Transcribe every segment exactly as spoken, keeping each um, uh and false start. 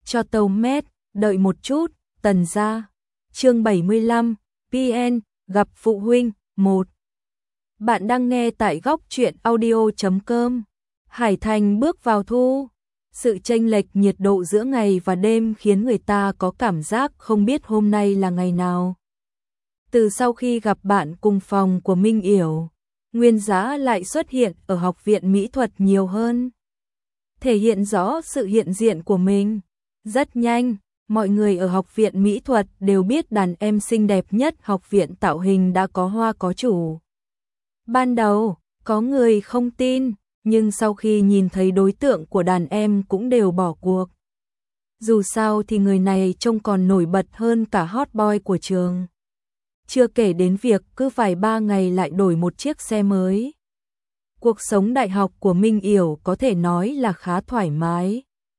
cho tàu mét, đợi một chút, Tần gia. Chương bảy mươi lăm, pê en, gặp phụ huynh, một. Bạn đang nghe tại góc truyện audio chấm com. Hải Thành bước vào thu. Sự chênh lệch nhiệt độ giữa ngày và đêm khiến người ta có cảm giác không biết hôm nay là ngày nào. Từ sau khi gặp bạn cùng phòng của Minh Yểu, Nguyên Giá lại xuất hiện ở học viện mỹ thuật nhiều hơn, thể hiện rõ sự hiện diện của mình. Rất nhanh, mọi người ở học viện mỹ thuật đều biết đàn em xinh đẹp nhất học viện tạo hình đã có hoa có chủ. Ban đầu, có người không tin, nhưng sau khi nhìn thấy đối tượng của đàn em cũng đều bỏ cuộc. Dù sao thì người này trông còn nổi bật hơn cả hot boy của trường. Chưa kể đến việc cứ vài ba ngày lại đổi một chiếc xe mới. Cuộc sống đại học của Minh Yểu có thể nói là khá thoải mái.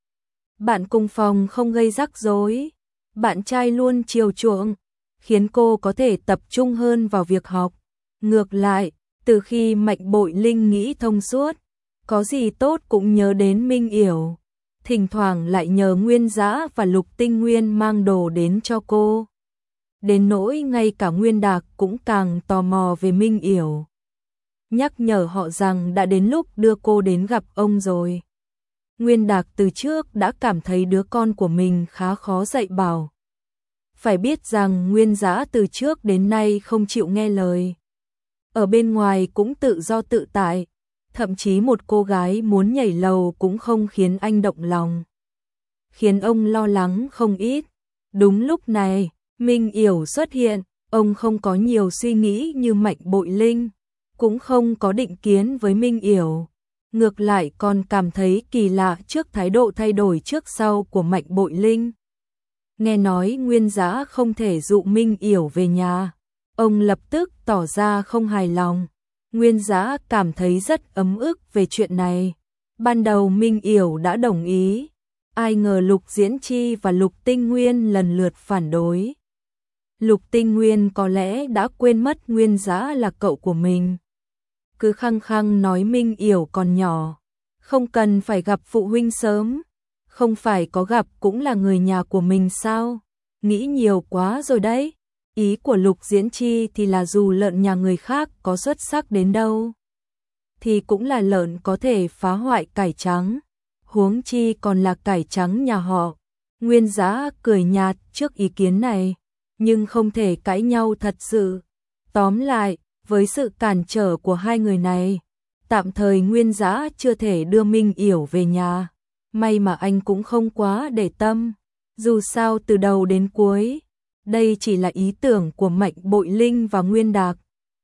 Bạn cùng phòng không gây rắc rối, bạn trai luôn chiều chuộng, khiến cô có thể tập trung hơn vào việc học. Ngược lại, từ khi Mạnh Bội Linh nghĩ thông suốt, có gì tốt cũng nhớ đến Minh Yểu, thỉnh thoảng lại nhờ Nguyên Dã và Lục Tinh Nguyên mang đồ đến cho cô. Đến nỗi ngay cả Nguyên Đạc cũng càng tò mò về Minh Yểu, nhắc nhở họ rằng đã đến lúc đưa cô đến gặp ông rồi. Nguyên Đạc từ trước đã cảm thấy đứa con của mình khá khó dạy bảo. Phải biết rằng Nguyên Dã từ trước đến nay không chịu nghe lời. Ở bên ngoài cũng tự do tự tại, thậm chí một cô gái muốn nhảy lầu cũng không khiến anh động lòng, khiến ông lo lắng không ít. Đúng lúc này, Minh Yểu xuất hiện, ông không có nhiều suy nghĩ như Mạnh Bội Linh, cũng không có định kiến với Minh Yểu. Ngược lại còn cảm thấy kỳ lạ trước thái độ thay đổi trước sau của Mạnh Bội Linh. Nghe nói Nguyên Dã không thể dụ Minh Yểu về nhà, ông lập tức tỏ ra không hài lòng. Nguyên Dã cảm thấy rất ấm ức về chuyện này. Ban đầu Minh Yểu đã đồng ý, ai ngờ Lục Diễn Chi và Lục Tinh Nguyên lần lượt phản đối. Lục Tinh Nguyên có lẽ đã quên mất Nguyên Dã là cậu của mình, cứ khăng khăng nói Minh Yểu còn nhỏ, không cần phải gặp phụ huynh sớm, không phải có gặp cũng là người nhà của mình sao? Nghĩ nhiều quá rồi đấy. Ý của Lục Diễn Chi thì là dù lợn nhà người khác có xuất sắc đến đâu, thì cũng là lợn có thể phá hoại cải trắng, huống chi còn là cải trắng nhà họ. Nguyên Dã cười nhạt trước ý kiến này, nhưng không thể cãi nhau thật sự. Tóm lại, với sự cản trở của hai người này, tạm thời Nguyên Dã chưa thể đưa Minh Yểu về nhà. May mà anh cũng không quá để tâm, dù sao từ đầu đến cuối, đây chỉ là ý tưởng của Mạnh Bội Linh và Nguyên Đạc.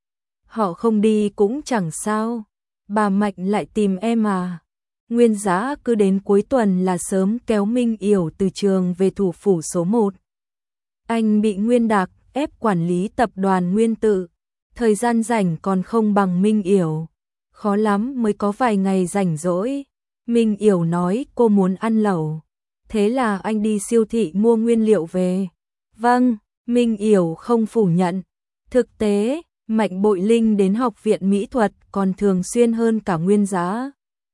Họ không đi cũng chẳng sao, bà Mạnh lại tìm em à. Nguyên Dã cứ đến cuối tuần là sớm kéo Minh Yểu từ trường về thủ phủ số một. Anh bị Nguyên Đạc ép quản lý tập đoàn Nguyên Tự, thời gian rảnh còn không bằng Minh Yểu, khó lắm mới có vài ngày rảnh rỗi. Minh Yểu nói cô muốn ăn lẩu, thế là anh đi siêu thị mua nguyên liệu về. Vâng, Minh Yểu không phủ nhận. Thực tế, Mạnh Bội Linh đến học viện mỹ thuật còn thường xuyên hơn cả Nguyên Dã.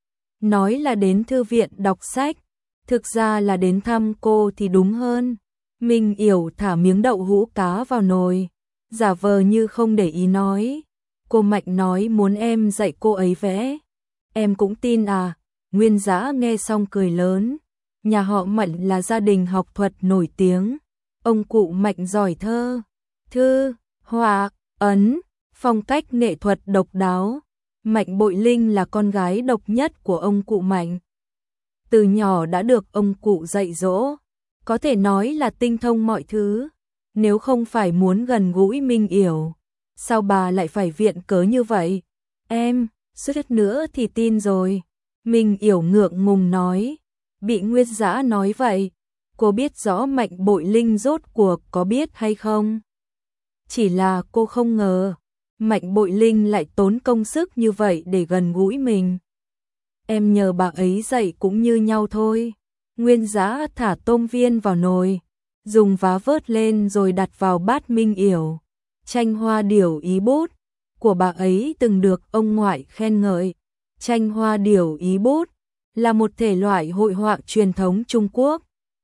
Nói là đến thư viện đọc sách, thực ra là đến thăm cô thì đúng hơn. Minh Yểu thả miếng đậu hũ cá vào nồi, giả vờ như không để ý nói. Cô Mạnh nói muốn em dạy cô ấy vẽ. Em cũng tin à? Nguyên Dã nghe xong cười lớn. Nhà họ Mạnh là gia đình học thuật nổi tiếng. Ông cụ Mạnh giỏi thơ, thư, họa, ấn, phong cách nghệ thuật độc đáo. Mạnh Bội Linh là con gái độc nhất của ông cụ Mạnh. Từ nhỏ đã được ông cụ dạy dỗ, có thể nói là tinh thông mọi thứ. Nếu không phải muốn gần gũi Minh Yểu, sao bà lại phải viện cớ như vậy? Em, suýt nữa thì tin rồi. Minh Yểu ngượng ngùng nói. Bị Nguyên Dã nói vậy, cô biết rõ Mạnh Bội Linh rốt cuộc có biết hay không? Chỉ là cô không ngờ, Mạnh Bội Linh lại tốn công sức như vậy để gần gũi mình. Em nhờ bà ấy dạy cũng như nhau thôi. Nguyên Dã thả tôm viên vào nồi, dùng vá vớt lên rồi đặt vào bát Minh Yểu. Tranh hoa điểu ý bút của bà ấy từng được ông ngoại khen ngợi. Tranh hoa điểu ý bút là một thể loại hội họa truyền thống Trung Quốc,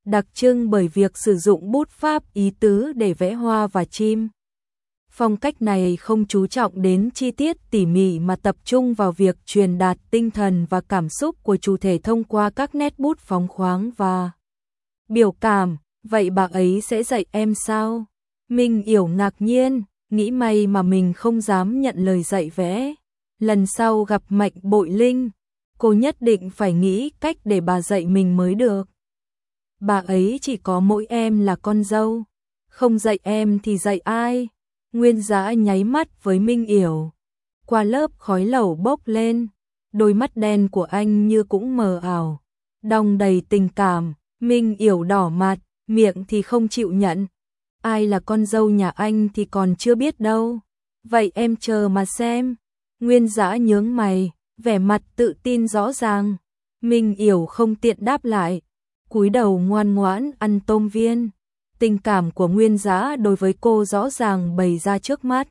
đặc trưng bởi việc sử dụng bút pháp ý tứ để vẽ hoa và chim. Phong cách này không chú trọng đến chi tiết tỉ mỉ mà tập trung vào việc truyền đạt tinh thần và cảm xúc của chủ thể thông qua các nét bút phóng khoáng và biểu cảm. Vậy bà ấy sẽ dạy em sao? Minh Yểu ngạc nhiên, nghĩ may mà mình không dám nhận lời dạy vẽ. Lần sau gặp Mạnh Bội Linh, cô nhất định phải nghĩ cách để bà dạy mình mới được. Bà ấy chỉ có mỗi em là con dâu, không dạy em thì dạy ai? Nguyên Dã nháy mắt với Minh Yểu. Qua lớp khói lẩu bốc lên, đôi mắt đen của anh như cũng mờ ảo, đong đầy tình cảm. Minh Yểu đỏ mặt, miệng thì không chịu nhận. Ai là con dâu nhà anh thì còn chưa biết đâu. Vậy em chờ mà xem. Nguyên Dã nhướng mày, vẻ mặt tự tin rõ ràng. Minh Yểu không tiện đáp lại, cúi đầu ngoan ngoãn ăn tôm viên. Tình cảm của Nguyên Dã đối với cô rõ ràng bày ra trước mắt.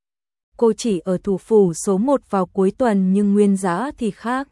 Cô chỉ ở thủ phủ số một vào cuối tuần nhưng Nguyên Dã thì khác.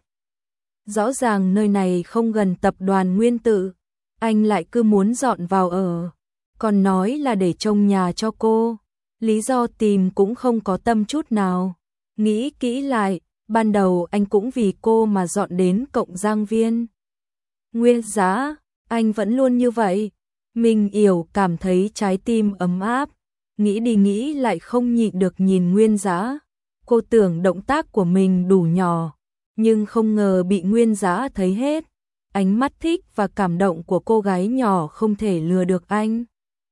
Rõ ràng nơi này không gần tập đoàn Nguyên Tự, anh lại cứ muốn dọn vào ở, còn nói là để trông nhà cho cô. Lý do tìm cũng không có tâm chút nào. Nghĩ kỹ lại, ban đầu anh cũng vì cô mà dọn đến Cộng Giang Viên. Nguyên Dã, anh vẫn luôn như vậy. Minh Yểu cảm thấy trái tim ấm áp, nghĩ đi nghĩ lại không nhịn được nhìn Nguyên Dã. Cô tưởng động tác của mình đủ nhỏ, nhưng không ngờ bị Nguyên Dã thấy hết. Ánh mắt thích và cảm động của cô gái nhỏ không thể lừa được anh.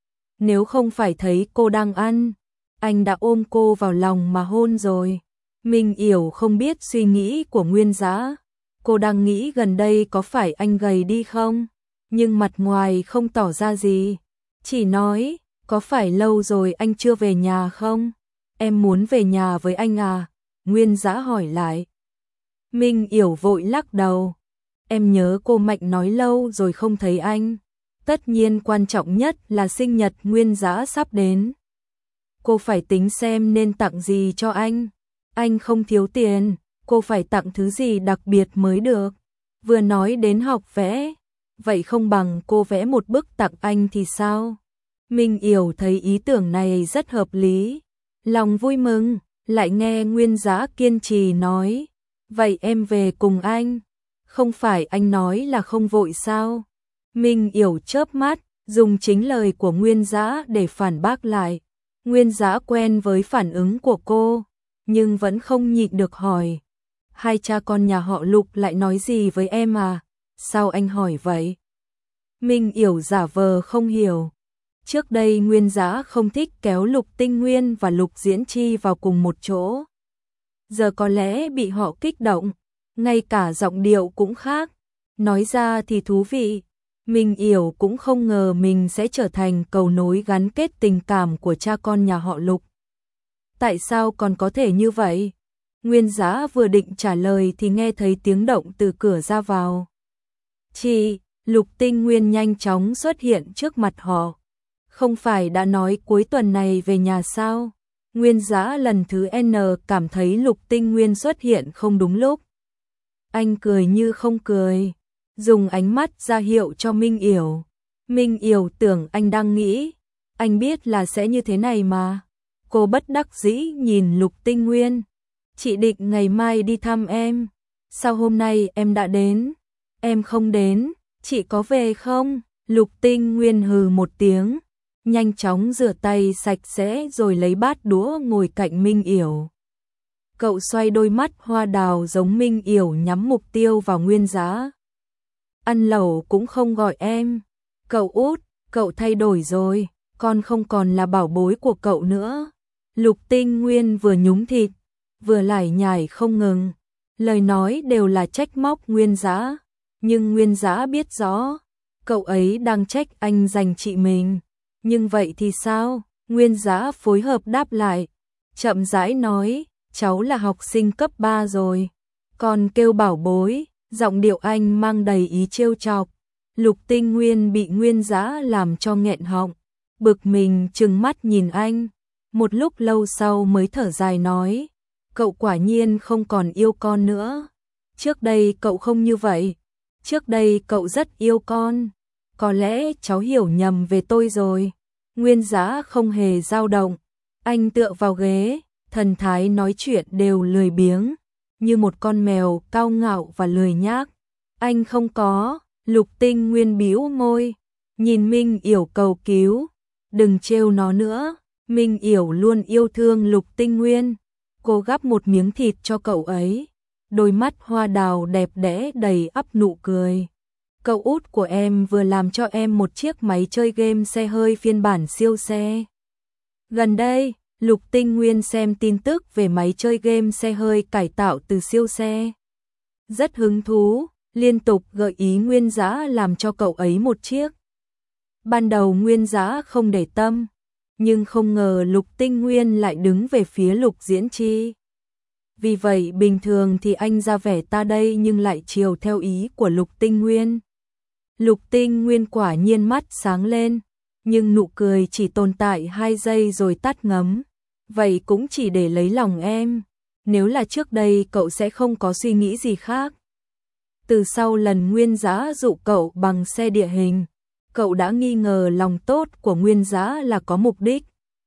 Nếu không phải thấy cô đang ăn, anh đã ôm cô vào lòng mà hôn rồi. Minh Yểu không biết suy nghĩ của Nguyên Dã. Cô đang nghĩ gần đây có phải anh gầy đi không? Nhưng mặt ngoài không tỏ ra gì. Chỉ nói, có phải lâu rồi anh chưa về nhà không? Em muốn về nhà với anh à? Nguyên Dã hỏi lại. Minh Yểu vội lắc đầu. Em nhớ cô Mạnh nói lâu rồi không thấy anh. Tất nhiên quan trọng nhất là sinh nhật Nguyên Dã sắp đến. Cô phải tính xem nên tặng gì cho anh. Anh không thiếu tiền, cô phải tặng thứ gì đặc biệt mới được. Vừa nói đến học vẽ, vậy không bằng cô vẽ một bức tặng anh thì sao? Minh Yểu thấy ý tưởng này rất hợp lý. Lòng vui mừng, lại nghe Nguyên Dã kiên trì nói. Vậy em về cùng anh. Không phải anh nói là không vội sao? Minh Yểu chớp mắt, dùng chính lời của Nguyên Dã để phản bác lại. Nguyên Dã quen với phản ứng của cô, nhưng vẫn không nhịn được hỏi. Hai cha con nhà họ Lục lại nói gì với em à? Sao anh hỏi vậy? Minh Yểu giả vờ không hiểu. Trước đây Nguyên Dã không thích kéo Lục Tinh Nguyên và Lục Diễn Chi vào cùng một chỗ. Giờ có lẽ bị họ kích động, ngay cả giọng điệu cũng khác. Nói ra thì thú vị. Minh Yểu cũng không ngờ mình sẽ trở thành cầu nối gắn kết tình cảm của cha con nhà họ Lục. Tại sao còn có thể như vậy? Nguyên Dã vừa định trả lời thì nghe thấy tiếng động từ cửa ra vào. Chị, Lục Tinh Nguyên nhanh chóng xuất hiện trước mặt họ. Không phải đã nói cuối tuần này về nhà sao? Nguyên Dã lần thứ N cảm thấy Lục Tinh Nguyên xuất hiện không đúng lúc. Anh cười như không cười, dùng ánh mắt ra hiệu cho Minh Yểu. Minh Yểu tưởng anh đang nghĩ, anh biết là sẽ như thế này mà. Cô bất đắc dĩ nhìn Lục Tinh Nguyên. Chị định ngày mai đi thăm em. Sao hôm nay em đã đến? Em không đến, chị có về không? Lục Tinh Nguyên hừ một tiếng, nhanh chóng rửa tay sạch sẽ rồi lấy bát đũa ngồi cạnh Minh Yểu. Cậu xoay đôi mắt hoa đào giống Minh Yểu nhắm mục tiêu vào Nguyên Dã. Ăn lẩu cũng không gọi em. Cậu út, cậu thay đổi rồi, con không còn là bảo bối của cậu nữa. Lục Tinh Nguyên vừa nhúng thịt, vừa lải nhải không ngừng. Lời nói đều là trách móc Nguyên Dã. Nhưng Nguyên Dã biết rõ, cậu ấy đang trách anh giành chị mình. Nhưng vậy thì sao? Nguyên Dã phối hợp đáp lại. Chậm rãi nói, cháu là học sinh cấp ba rồi. Còn kêu bảo bối, giọng điệu anh mang đầy ý trêu chọc. Lục Tinh Nguyên bị Nguyên Dã làm cho nghẹn họng. Bực mình trừng mắt nhìn anh. Một lúc lâu sau mới thở dài nói. Cậu quả nhiên không còn yêu con nữa. Trước đây cậu không như vậy. Trước đây cậu rất yêu con. có lẽ cháu hiểu nhầm về tôi rồi. Nguyên Giá không hề dao động, anh tựa vào ghế, thần thái nói chuyện đều lười biếng, như một con mèo cao ngạo và lười nhác. Anh không có, Lục Tinh Nguyên bĩu môi, nhìn Minh Yểu cầu cứu, đừng trêu nó nữa. Minh Yểu luôn yêu thương Lục Tinh Nguyên. Cô gắp một miếng thịt cho cậu ấy, đôi mắt hoa đào đẹp đẽ đầy ắp nụ cười. Cậu út của em vừa làm cho em một chiếc máy chơi game xe hơi phiên bản siêu xe. Gần đây, Lục Tinh Nguyên xem tin tức về máy chơi game xe hơi cải tạo từ siêu xe. Rất hứng thú, liên tục gợi ý Nguyên Giá làm cho cậu ấy một chiếc. Ban đầu Nguyên Giá không để tâm, nhưng không ngờ Lục Tinh Nguyên lại đứng về phía Lục Diễn Chi. Vì vậy bình thường thì anh ra vẻ ta đây nhưng lại chiều theo ý của Lục Tinh Nguyên. Lục Tinh Nguyên quả nhiên mắt sáng lên, nhưng nụ cười chỉ tồn tại hai giây rồi tắt ngấm. Vậy cũng chỉ để lấy lòng em, nếu là trước đây cậu sẽ không có suy nghĩ gì khác. Từ sau lần Nguyên Giá dụ cậu bằng xe địa hình, cậu đã nghi ngờ lòng tốt của Nguyên Giá là có mục đích.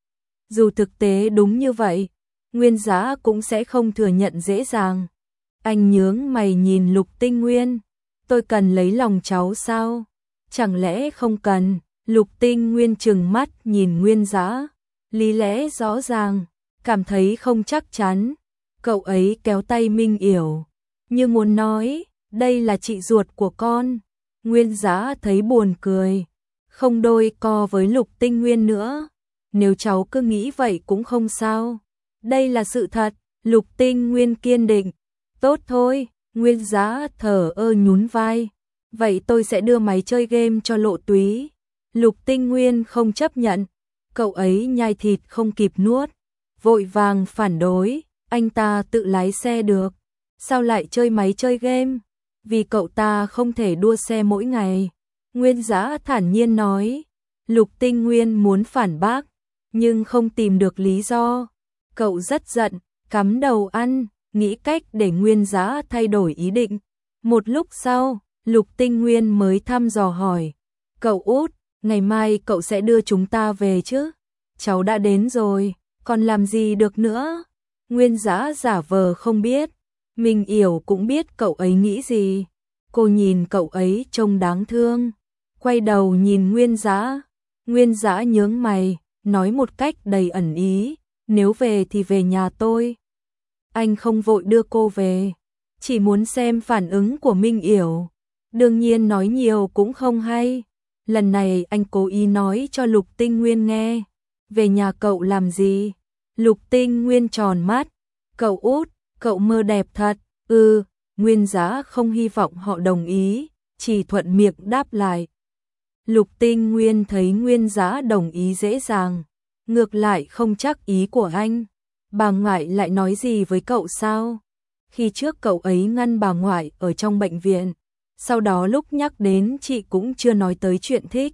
Dù thực tế đúng như vậy, Nguyên Giá cũng sẽ không thừa nhận dễ dàng. Anh nhướng mày nhìn Lục Tinh Nguyên, tôi cần lấy lòng cháu sao? Chẳng lẽ không cần? Lục Tinh Nguyên trừng mắt nhìn Nguyên Giá, lý lẽ rõ ràng, cảm thấy không chắc chắn. Cậu ấy kéo tay Minh Yểu, như muốn nói, đây là chị ruột của con. Nguyên Giá thấy buồn cười, không đôi co với Lục Tinh Nguyên nữa. Nếu cháu cứ nghĩ vậy cũng không sao. Đây là sự thật, Lục Tinh Nguyên kiên định. Tốt thôi, Nguyên Giá thở ơ nhún vai. Vậy tôi sẽ đưa máy chơi game cho Lộ Túy. Lục Tinh Nguyên không chấp nhận. Cậu ấy nhai thịt không kịp nuốt, vội vàng phản đối. Anh ta tự lái xe được, sao lại chơi máy chơi game? Vì cậu ta không thể đua xe mỗi ngày. Nguyên Giá thản nhiên nói. Lục Tinh Nguyên muốn phản bác, nhưng không tìm được lý do. Cậu rất giận, cắm đầu ăn, nghĩ cách để Nguyên Giá thay đổi ý định. Một lúc sau, Lục Tinh Nguyên mới thăm dò hỏi. Cậu út, ngày mai cậu sẽ đưa chúng ta về chứ? Cháu đã đến rồi, còn làm gì được nữa? Nguyên Giá giả vờ không biết. Minh Yểu cũng biết cậu ấy nghĩ gì. Cô nhìn cậu ấy trông đáng thương, quay đầu nhìn Nguyên Giá. Nguyên Giá nhướng mày, nói một cách đầy ẩn ý, nếu về thì về nhà tôi. Anh không vội đưa cô về, chỉ muốn xem phản ứng của Minh Yểu. Đương nhiên nói nhiều cũng không hay. Lần này anh cố ý nói cho Lục Tinh Nguyên nghe. Về nhà cậu làm gì? Lục Tinh Nguyên tròn mắt. Cậu út, cậu mơ đẹp thật. Ừ, Nguyên Giá không hy vọng họ đồng ý, chỉ thuận miệng đáp lại. Lục Tinh Nguyên thấy Nguyên Giá đồng ý dễ dàng, ngược lại không chắc ý của anh. Bà ngoại lại nói gì với cậu sao? Khi trước cậu ấy ngăn bà ngoại ở trong bệnh viện, sau đó lúc nhắc đến chị cũng chưa nói tới chuyện thích.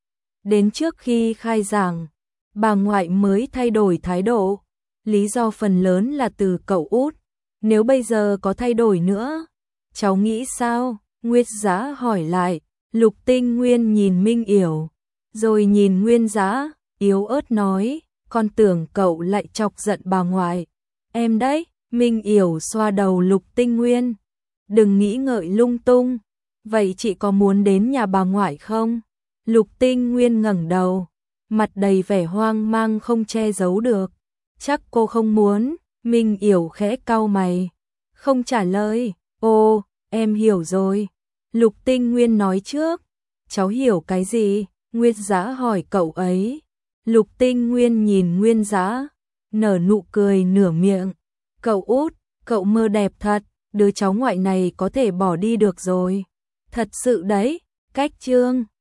Đến trước khi khai giảng, bà ngoại mới thay đổi thái độ, lý do phần lớn là từ cậu út. Nếu bây giờ có thay đổi nữa, cháu nghĩ sao? Nguyên Giá hỏi lại. Lục Tinh Nguyên nhìn Minh Yểu, rồi nhìn Nguyên Giá, yếu ớt nói, con tưởng cậu lại chọc giận bà ngoại. Em đấy, Minh Yểu xoa đầu Lục Tinh Nguyên. Đừng nghĩ ngợi lung tung. Vậy chị có muốn đến nhà bà ngoại không? Lục Tinh Nguyên ngẩng đầu, mặt đầy vẻ hoang mang không che giấu được. Chắc cô không muốn. Minh Yểu khẽ cau mày, không trả lời. Ồ, em hiểu rồi. Lục Tinh Nguyên nói trước. Cháu hiểu cái gì? Nguyên Giá hỏi cậu ấy. Lục Tinh Nguyên nhìn Nguyên Giá, nở nụ cười nửa miệng. Cậu út, cậu mơ đẹp thật, đứa cháu ngoại này có thể bỏ đi được rồi. Thật sự đấy, cách chương.